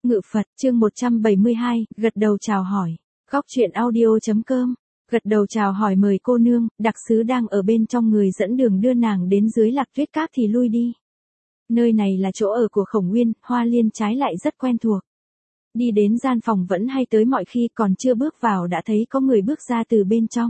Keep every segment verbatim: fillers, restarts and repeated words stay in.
Ngự Phật, chương một trăm bảy mươi hai, gật đầu chào hỏi. Góc truyện audio.com. Gật đầu chào hỏi mời cô nương, đặc sứ đang ở bên trong người dẫn đường đưa nàng đến dưới Lạc Tuyết Các thì lui đi. Nơi này là chỗ ở của Khổng Nguyên, Hoa Liên trái lại rất quen thuộc. Đi đến gian phòng vẫn hay tới mọi khi, còn chưa bước vào đã thấy có người bước ra từ bên trong.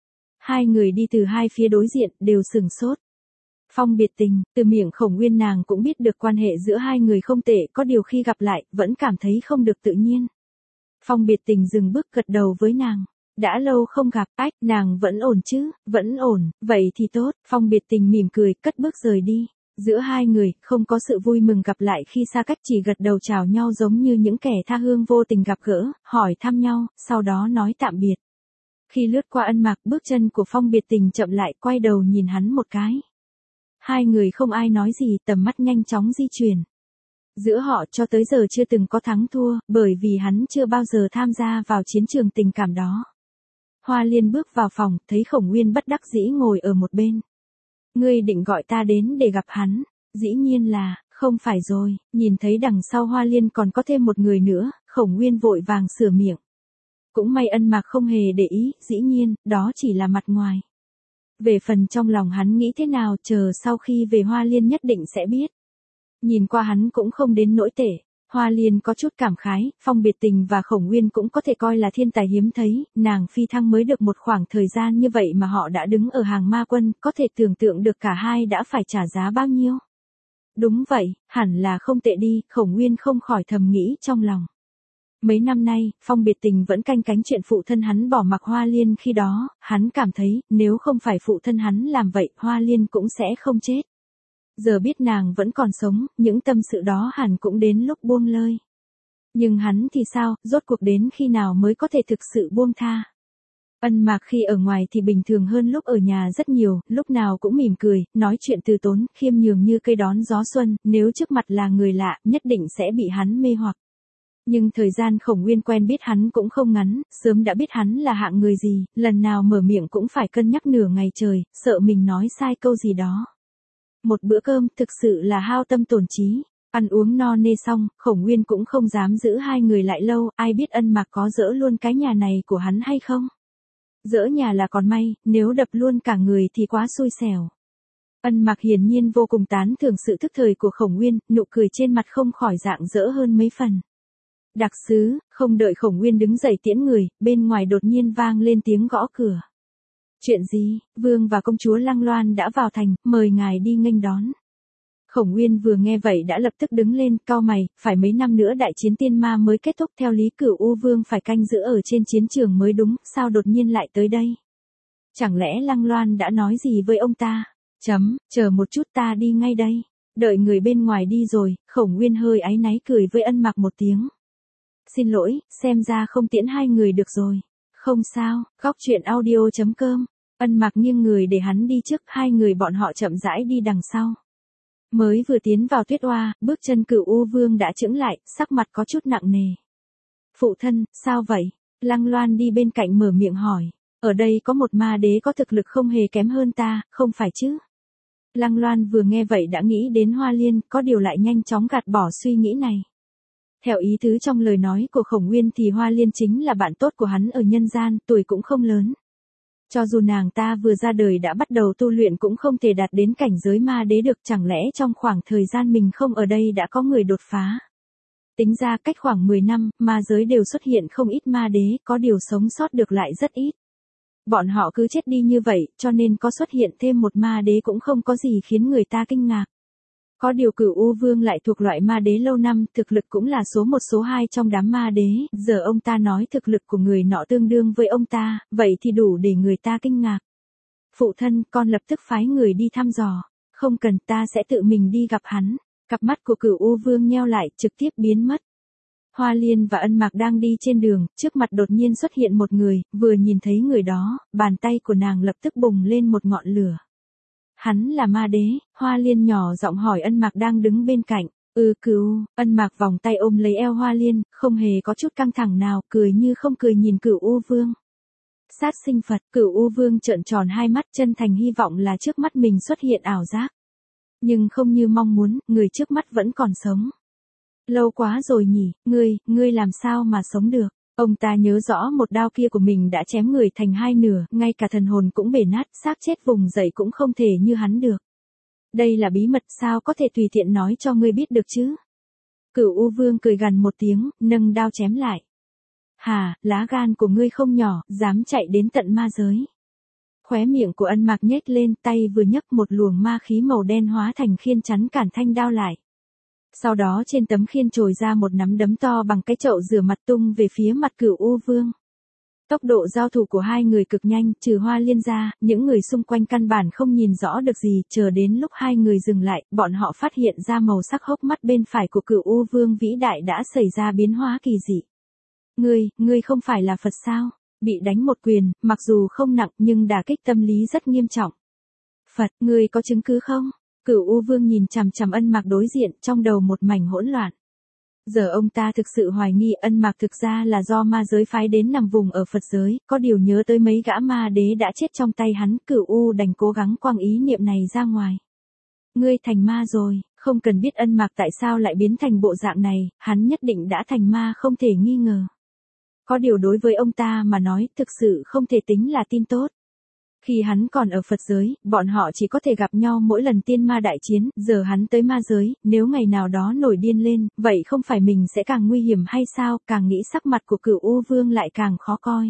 Hai người đi từ hai phía đối diện, đều sừng sốt. Phong biệt tình, từ miệng Khổng Nguyên nàng cũng biết được quan hệ giữa hai người không tệ, có điều khi gặp lại, vẫn cảm thấy không được tự nhiên. Phong biệt tình dừng bước gật đầu với nàng. Đã lâu không gặp, ách, nàng vẫn ổn chứ, vẫn ổn, vậy thì tốt. Phong biệt tình mỉm cười, cất bước rời đi. Giữa hai người, không có sự vui mừng gặp lại khi xa cách, chỉ gật đầu chào nhau giống như những kẻ tha hương vô tình gặp gỡ, hỏi thăm nhau, sau đó nói tạm biệt. Khi lướt qua Ân Mạc, bước chân của Phong biệt tình chậm lại, quay đầu nhìn hắn một cái. Hai người không ai nói gì, tầm mắt nhanh chóng di chuyển. Giữa họ cho tới giờ chưa từng có thắng thua, bởi vì hắn chưa bao giờ tham gia vào chiến trường tình cảm đó. Hoa Liên bước vào phòng, thấy Khổng Nguyên bất đắc dĩ ngồi ở một bên. Ngươi định gọi ta đến để gặp hắn? Dĩ nhiên là, không phải rồi, nhìn thấy đằng sau Hoa Liên còn có thêm một người nữa, Khổng Nguyên vội vàng sửa miệng. Cũng may Ân Mạc không hề để ý, dĩ nhiên, đó chỉ là mặt ngoài. Về phần trong lòng hắn nghĩ thế nào, chờ sau khi về Hoa Liên nhất định sẽ biết. Nhìn qua hắn cũng không đến nỗi tệ. Hoa Liên có chút cảm khái, Phong biệt tình và Khổng Nguyên cũng có thể coi là thiên tài hiếm thấy, nàng phi thăng mới được một khoảng thời gian như vậy mà họ đã đứng ở hàng ma quân, có thể tưởng tượng được cả hai đã phải trả giá bao nhiêu. Đúng vậy, hẳn là không tệ đi, Khổng Nguyên không khỏi thầm nghĩ trong lòng. Mấy năm nay, Phong biệt tình vẫn canh cánh chuyện phụ thân hắn bỏ mặc Hoa Liên khi đó, hắn cảm thấy, nếu không phải phụ thân hắn làm vậy, Hoa Liên cũng sẽ không chết. Giờ biết nàng vẫn còn sống, những tâm sự đó hẳn cũng đến lúc buông lơi. Nhưng hắn thì sao, rốt cuộc đến khi nào mới có thể thực sự buông tha. Ân Mạc khi ở ngoài thì bình thường hơn lúc ở nhà rất nhiều, lúc nào cũng mỉm cười, nói chuyện từ tốn, khiêm nhường như cây đón gió xuân, nếu trước mặt là người lạ, nhất định sẽ bị hắn mê hoặc. Nhưng thời gian Khổng Nguyên quen biết hắn cũng không ngắn, sớm đã biết hắn là hạng người gì, lần nào mở miệng cũng phải cân nhắc nửa ngày trời, sợ mình nói sai câu gì đó. Một bữa cơm thực sự là hao tâm tổn trí, ăn uống no nê xong, Khổng Nguyên cũng không dám giữ hai người lại lâu, ai biết Ân Mạc có dỡ luôn cái nhà này của hắn hay không. Dỡ nhà là còn may, nếu đập luôn cả người thì quá xui xẻo. Ân Mạc hiển nhiên vô cùng tán thưởng sự thức thời của Khổng Nguyên, nụ cười trên mặt không khỏi rạng rỡ hơn mấy phần. Đặc sứ, không đợi Khổng Nguyên đứng dậy tiễn người, bên ngoài đột nhiên vang lên tiếng gõ cửa. Chuyện gì, vương và công chúa Lăng Loan đã vào thành, mời ngài đi nghênh đón. Khổng Nguyên vừa nghe vậy đã lập tức đứng lên, cau mày, phải mấy năm nữa đại chiến tiên ma mới kết thúc, theo lý Cửu U Vương phải canh giữ ở trên chiến trường mới đúng, sao đột nhiên lại tới đây? Chẳng lẽ Lăng Loan đã nói gì với ông ta? Chấm, chờ một chút ta đi ngay đây. Đợi người bên ngoài đi rồi, Khổng Nguyên hơi áy náy cười với Ân Mạc một tiếng. Xin lỗi, xem ra không tiễn hai người được rồi. Không sao, góc truyện audio.com. Ân Mạc nghiêng người để hắn đi trước, hai người bọn họ chậm rãi đi đằng sau. Mới vừa tiến vào Tuyết Oa, bước chân Cửu U Vương đã chững lại, sắc mặt có chút nặng nề. Phụ thân, sao vậy? Lăng Loan đi bên cạnh mở miệng hỏi. Ở đây có một ma đế có thực lực không hề kém hơn ta, không phải chứ? Lăng Loan vừa nghe vậy đã nghĩ đến Hoa Liên, có điều lại nhanh chóng gạt bỏ suy nghĩ này. Theo ý tứ trong lời nói của Khổng Nguyên thì Hoa Liên chính là bạn tốt của hắn ở nhân gian, tuổi cũng không lớn. Cho dù nàng ta vừa ra đời đã bắt đầu tu luyện cũng không thể đạt đến cảnh giới ma đế được, chẳng lẽ trong khoảng thời gian mình không ở đây đã có người đột phá. Tính ra cách khoảng mười năm, ma giới đều xuất hiện không ít ma đế, có điều sống sót được lại rất ít. Bọn họ cứ chết đi như vậy, cho nên có xuất hiện thêm một ma đế cũng không có gì khiến người ta kinh ngạc. Có điều Cửu U Vương lại thuộc loại ma đế lâu năm, thực lực cũng là số một số hai trong đám ma đế, giờ ông ta nói thực lực của người nọ tương đương với ông ta, vậy thì đủ để người ta kinh ngạc. Phụ thân, con lập tức phái người đi thăm dò, không cần, ta sẽ tự mình đi gặp hắn. Cặp mắt của Cửu U Vương nheo lại, trực tiếp biến mất. Hoa Liên và Ân Mạc đang đi trên đường, trước mặt đột nhiên xuất hiện một người, vừa nhìn thấy người đó, bàn tay của nàng lập tức bùng lên một ngọn lửa. Hắn là ma đế, Hoa Liên nhỏ giọng hỏi Ân Mạc đang đứng bên cạnh. Ừ Cửu, Ân Mạc vòng tay ôm lấy eo Hoa Liên, không hề có chút căng thẳng nào, cười như không cười nhìn Cửu U Vương. Sát sinh Phật, Cửu U Vương trợn tròn hai mắt, chân thành hy vọng là trước mắt mình xuất hiện ảo giác. Nhưng không như mong muốn, người trước mắt vẫn còn sống. Lâu quá rồi nhỉ, ngươi, ngươi làm sao mà sống được. Ông ta nhớ rõ một đao kia của mình đã chém người thành hai nửa, ngay cả thần hồn cũng bể nát, xác chết vùng dậy cũng không thể như hắn được. Đây là bí mật sao có thể tùy tiện nói cho ngươi biết được chứ. Cửu U Vương cười gằn một tiếng, nâng đao chém lại. Hà, lá gan của ngươi không nhỏ, dám chạy đến tận ma giới. Khóe miệng của Ân Mạc nhếch lên, tay vừa nhấc một luồng ma khí màu đen hóa thành khiên chắn cản thanh đao lại. Sau đó trên tấm khiên trồi ra một nắm đấm to bằng cái chậu rửa mặt tung về phía mặt Cửu U Vương. Tốc độ giao thủ của hai người cực nhanh, trừ Hoa Liên ra, những người xung quanh căn bản không nhìn rõ được gì, chờ đến lúc hai người dừng lại, bọn họ phát hiện ra màu sắc hốc mắt bên phải của Cửu U Vương vĩ đại đã xảy ra biến hóa kỳ dị. Ngươi, ngươi không phải là Phật sao? Bị đánh một quyền, mặc dù không nặng nhưng đả kích tâm lý rất nghiêm trọng. Phật, ngươi có chứng cứ không? Cửu U Vương nhìn chằm chằm Ân Mạc đối diện, trong đầu một mảnh hỗn loạn. Giờ ông ta thực sự hoài nghi Ân Mạc thực ra là do ma giới phái đến nằm vùng ở Phật giới, có điều nhớ tới mấy gã ma đế đã chết trong tay hắn, Cửu U đành cố gắng quăng ý niệm này ra ngoài. Ngươi thành ma rồi, không cần biết Ân Mạc tại sao lại biến thành bộ dạng này, hắn nhất định đã thành ma không thể nghi ngờ. Có điều đối với ông ta mà nói thực sự không thể tính là tin tốt. Khi hắn còn ở Phật giới, bọn họ chỉ có thể gặp nhau mỗi lần tiên ma đại chiến, giờ hắn tới ma giới, nếu ngày nào đó nổi điên lên, vậy không phải mình sẽ càng nguy hiểm hay sao, càng nghĩ sắc mặt của Cửu U Vương lại càng khó coi.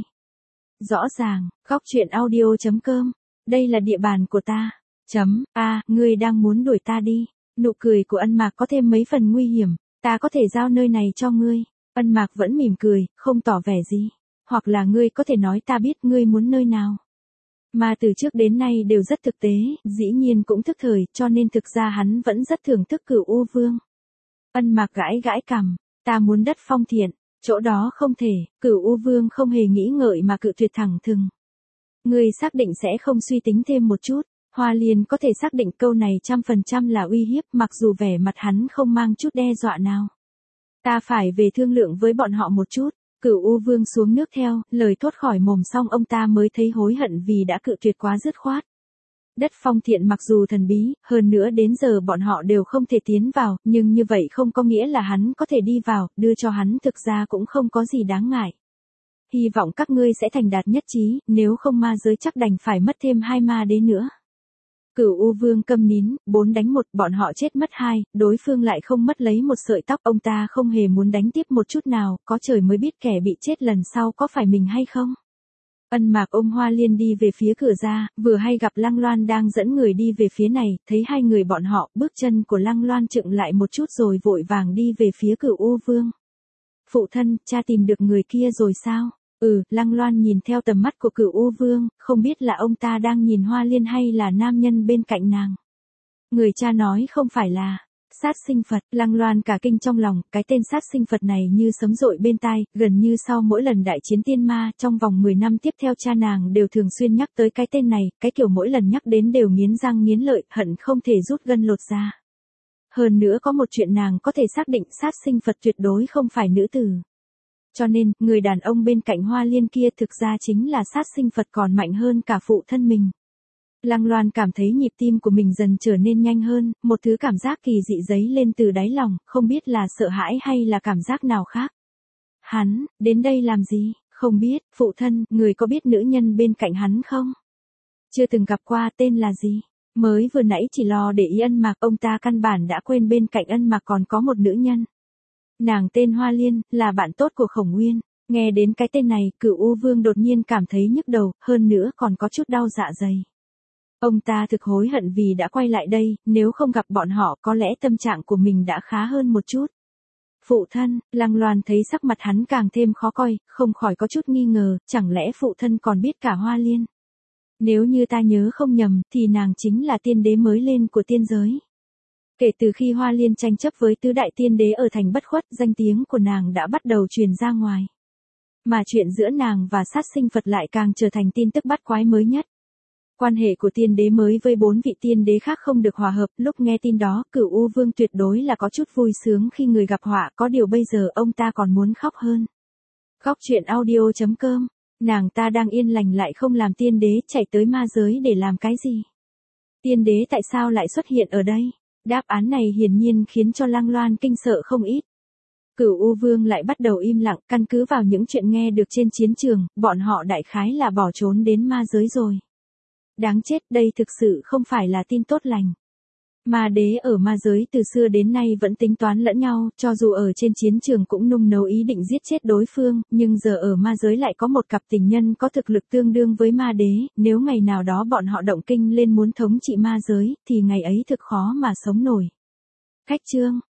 Rõ ràng, góc truyện audio chấm com, đây là địa bàn của ta. Chấm, a, ngươi đang muốn đuổi ta đi. Nụ cười của Ân Mạc có thêm mấy phần nguy hiểm, ta có thể giao nơi này cho ngươi. Ân Mạc vẫn mỉm cười, không tỏ vẻ gì. Hoặc là ngươi có thể nói ta biết ngươi muốn nơi nào. Mà từ trước đến nay đều rất thực tế, dĩ nhiên cũng thức thời, cho nên thực ra hắn vẫn rất thưởng thức Cửu U Vương. Ân Mạc gãi gãi cằm, ta muốn đất Phong Thiện, chỗ đó không thể, Cửu U Vương không hề nghĩ ngợi mà cự tuyệt thẳng thừng. Ngươi xác định sẽ không suy tính thêm một chút, Hoa Liên có thể xác định câu này trăm phần trăm là uy hiếp, mặc dù vẻ mặt hắn không mang chút đe dọa nào. Ta phải về thương lượng với bọn họ một chút. Cửu U Vương xuống nước theo, lời thốt khỏi mồm xong ông ta mới thấy hối hận vì đã cự tuyệt quá dứt khoát. Đất Phong Thiện mặc dù thần bí, hơn nữa đến giờ bọn họ đều không thể tiến vào, nhưng như vậy không có nghĩa là hắn có thể đi vào, đưa cho hắn thực ra cũng không có gì đáng ngại. Hy vọng các ngươi sẽ thành đạt nhất trí, nếu không ma giới chắc đành phải mất thêm hai ma đế nữa. Cửu U Vương câm nín, bốn đánh một, bọn họ chết mất hai, đối phương lại không mất lấy một sợi tóc, ông ta không hề muốn đánh tiếp một chút nào, có trời mới biết kẻ bị chết lần sau có phải mình hay không. Ân Mạc ôm Hoa Liên đi về phía cửa ra, vừa hay gặp Lăng Loan đang dẫn người đi về phía này, thấy hai người bọn họ, bước chân của Lăng Loan chững lại một chút rồi vội vàng đi về phía Cửu U Vương. Phụ thân, cha tìm được người kia rồi sao? Ừ, Lăng Loan nhìn theo tầm mắt của Cửu U Vương, không biết là ông ta đang nhìn Hoa Liên hay là nam nhân bên cạnh nàng. Người cha nói không phải là sát sinh Phật, Lăng Loan cả kinh trong lòng, cái tên sát sinh Phật này như sấm dội bên tai, gần như sau mỗi lần đại chiến tiên ma, trong vòng mười năm tiếp theo cha nàng đều thường xuyên nhắc tới cái tên này, cái kiểu mỗi lần nhắc đến đều nghiến răng nghiến lợi, hận không thể rút gân lột ra. Hơn nữa có một chuyện nàng có thể xác định sát sinh Phật tuyệt đối không phải nữ tử. Cho nên, người đàn ông bên cạnh Hoa Liên kia thực ra chính là sát sinh Phật còn mạnh hơn cả phụ thân mình. Lăng Loan cảm thấy nhịp tim của mình dần trở nên nhanh hơn, một thứ cảm giác kỳ dị dấy lên từ đáy lòng, không biết là sợ hãi hay là cảm giác nào khác. Hắn, đến đây làm gì? Không biết, phụ thân, người có biết nữ nhân bên cạnh hắn không? Chưa từng gặp qua, tên là gì? Mới vừa nãy chỉ lo để ý Ân Mạc, ông ta căn bản đã quên bên cạnh Ân Mạc còn có một nữ nhân. Nàng tên Hoa Liên, là bạn tốt của Khổng Nguyên. Nghe đến cái tên này, Cửu U Vương đột nhiên cảm thấy nhức đầu, hơn nữa còn có chút đau dạ dày. Ông ta thực hối hận vì đã quay lại đây, nếu không gặp bọn họ có lẽ tâm trạng của mình đã khá hơn một chút. Phụ thân, Lăng Loan thấy sắc mặt hắn càng thêm khó coi, không khỏi có chút nghi ngờ, chẳng lẽ phụ thân còn biết cả Hoa Liên. Nếu như ta nhớ không nhầm, thì nàng chính là tiên đế mới lên của tiên giới. Kể từ khi Hoa Liên tranh chấp với tứ đại tiên đế ở thành Bất Khuất, danh tiếng của nàng đã bắt đầu truyền ra ngoài. Mà chuyện giữa nàng và sát sinh Phật lại càng trở thành tin tức bắt quái mới nhất. Quan hệ của tiên đế mới với bốn vị tiên đế khác không được hòa hợp, lúc nghe tin đó, Cửu U Vương tuyệt đối là có chút vui sướng khi người gặp họa, có điều bây giờ ông ta còn muốn khóc hơn. Góc truyện audio chấm com, nàng ta đang yên lành lại không làm tiên đế, chạy tới ma giới để làm cái gì? Tiên đế tại sao lại xuất hiện ở đây? Đáp án này hiển nhiên khiến cho Lăng Loan kinh sợ không ít. Cửu U Vương lại bắt đầu im lặng, căn cứ vào những chuyện nghe được trên chiến trường, bọn họ đại khái là bỏ trốn đến ma giới rồi. Đáng chết, đây thực sự không phải là tin tốt lành. Ma đế ở ma giới từ xưa đến nay vẫn tính toán lẫn nhau, cho dù ở trên chiến trường cũng nung nấu ý định giết chết đối phương, nhưng giờ ở ma giới lại có một cặp tình nhân có thực lực tương đương với ma đế, nếu ngày nào đó bọn họ động kinh lên muốn thống trị ma giới, thì ngày ấy thực khó mà sống nổi. Khách chương